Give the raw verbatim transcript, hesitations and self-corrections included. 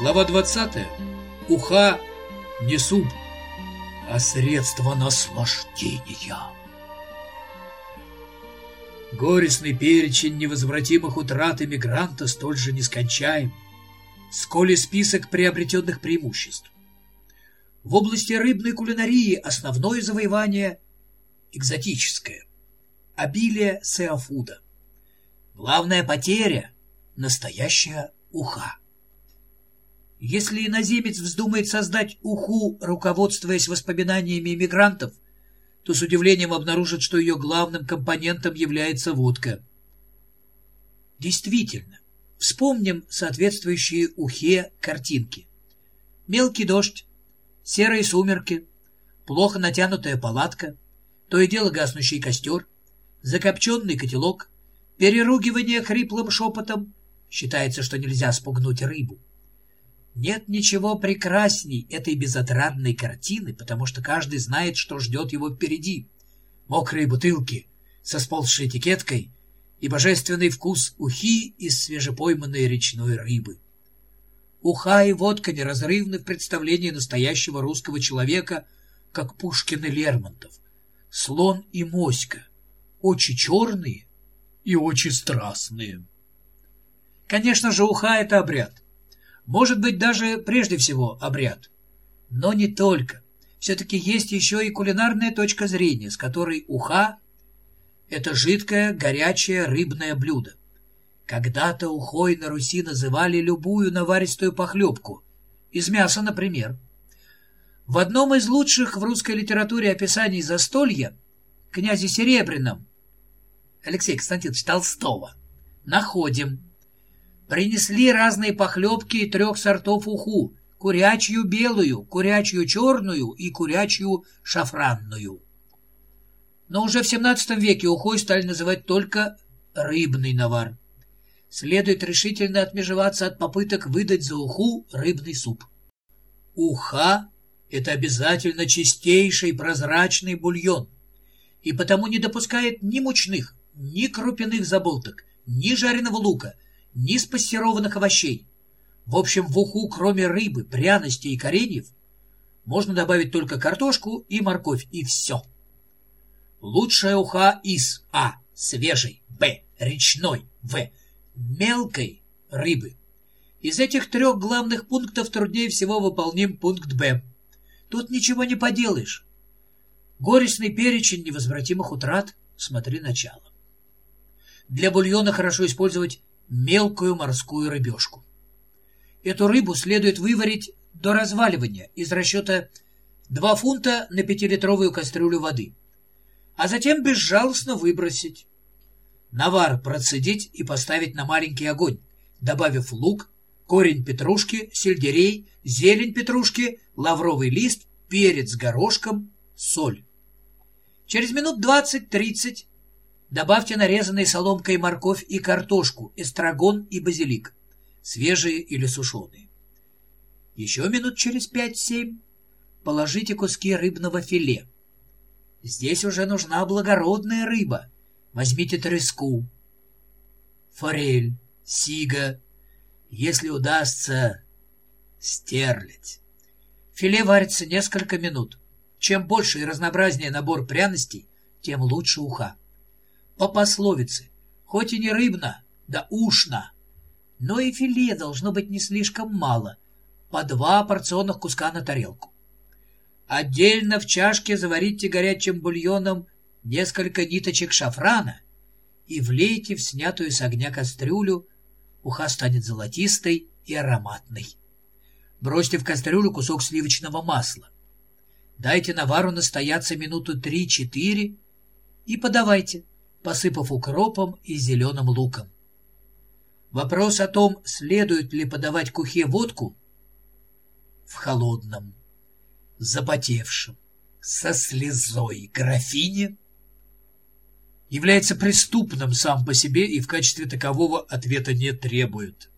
Глава двадцатая. Уха не суп, а средство наслаждения. Горестный перечень невозвратимых утрат эмигранта столь же нескончаем, сколь и список приобретенных преимуществ. В области рыбной кулинарии основное завоевание экзотическое – обилие сеафуда. Главная потеря – настоящая уха. Если иноземец вздумает создать уху, руководствуясь воспоминаниями эмигрантов, то с удивлением обнаружит, что ее главным компонентом является водка. Действительно, вспомним соответствующие ухе картинки. Мелкий дождь, серые сумерки, плохо натянутая палатка, то и дело гаснущий костер, закопченный котелок, переругивание хриплым шепотом. Считается, что нельзя спугнуть рыбу. Нет ничего прекрасней этой безотрадной картины, потому что каждый знает, что ждет его впереди. Мокрые бутылки со сползшей этикеткой и божественный вкус ухи из свежепойманной речной рыбы. Уха и водка неразрывны в представлении настоящего русского человека, как Пушкин и Лермонтов. Слон и моська, очи черные и очи страстные. Конечно же, уха — это обряд. Может быть, даже прежде всего обряд. Но не только. Все-таки есть еще и кулинарная точка зрения, с которой уха — это жидкое, горячее рыбное блюдо. Когда-то ухой на Руси называли любую наваристую похлебку. Из мяса, например. В одном из лучших в русской литературе описаний застолья, князе Серебряном, Алексея Константиновича Толстого, находим: принесли разные похлебки трех сортов уху: курячью белую, курячью черную и курячью шафранную. Но уже в семнадцатом веке ухой стали называть только рыбный навар. Следует решительно отмежеваться от попыток выдать за уху рыбный суп. Уха — это обязательно чистейший прозрачный бульон, и потому не допускает ни мучных, ни крупяных заболток, ни жареного лука, ни спассерованных овощей. В общем, в уху, кроме рыбы, пряностей и кореньев, можно добавить только картошку и морковь, и все. Лучшая уха из а. свежей, б. речной, в. мелкой рыбы. Из этих трех главных пунктов труднее всего выполним пункт б. Тут ничего не поделаешь. Горестный перечень невозвратимых утрат, смотри начало. Для бульона хорошо использовать мелкую морскую рыбешку. Эту рыбу следует выварить до разваливания из расчета два фунта на пятилитровую кастрюлю воды, а затем безжалостно выбросить. Навар процедить и поставить на маленький огонь, добавив лук, корень петрушки, сельдерей, зелень петрушки, лавровый лист, перец горошком, соль. Через минут двадцать-тридцать добавьте нарезанные соломкой морковь и картошку, эстрагон и базилик, свежие или сушеные. Еще минут через пять-семь положите куски рыбного филе. Здесь уже нужна благородная рыба. Возьмите треску, форель, сига, если удастся, стерлядь. Филе варится несколько минут. Чем больше и разнообразнее набор пряностей, тем лучше уха. По пословице, хоть и не рыбно, да ушно, но и филе должно быть не слишком мало, по два порционных куска на тарелку. Отдельно в чашке заварите горячим бульоном несколько ниточек шафрана и влейте в снятую с огня кастрюлю. Уха станет золотистой и ароматной. Бросьте в кастрюлю кусок сливочного масла. Дайте навару настояться минуту три-четыре и подавайте, посыпав укропом и зеленым луком. Вопрос о том, следует ли подавать к ухе водку, в холодном, запотевшем, со слезой графине, является преступным сам по себе и в качестве такового ответа не требует.